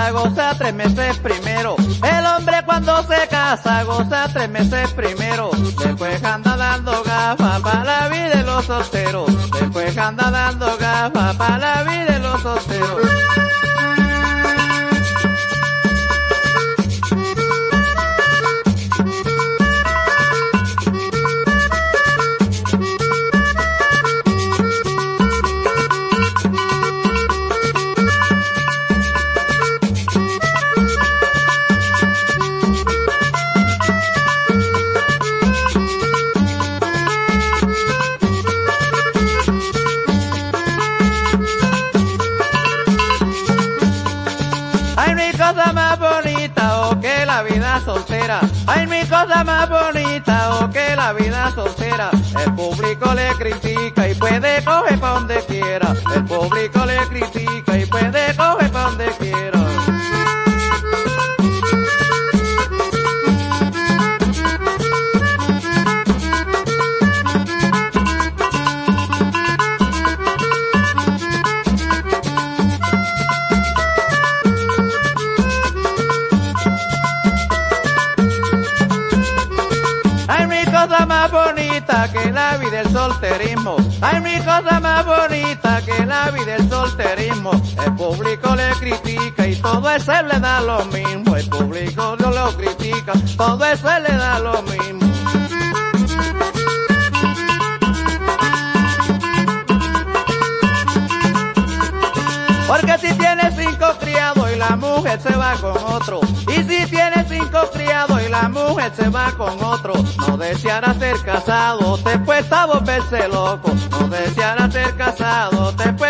casa goza 3 meses primero. El hombre cuando se casa goza 3 meses primero. Después anda dando gafas para la vida de los solteros. Después anda dando gafas para la vida de los solteros. Ay, mi cosa más bonita, oh, que la vida soltera. Ay, mi cosa más bonita, oh, que la vida soltera. El público le critica y puede coger pa' donde quiera. El público le critica y puede coger pa' donde quiera. Ay, mi cosa más bonita que la vida del solterismo. Ay, mi cosa más bonita que la vida del solterismo. El público le critica y todo eso le da lo mismo. El público no lo critica, todo eso le da lo mismo. Porque si tiene 5 criados y la mujer se va con otro, y si tiene 5 criados y la mujer se va con otro, no deseará ser casado, después a volverse loco. No deseará ser casado, después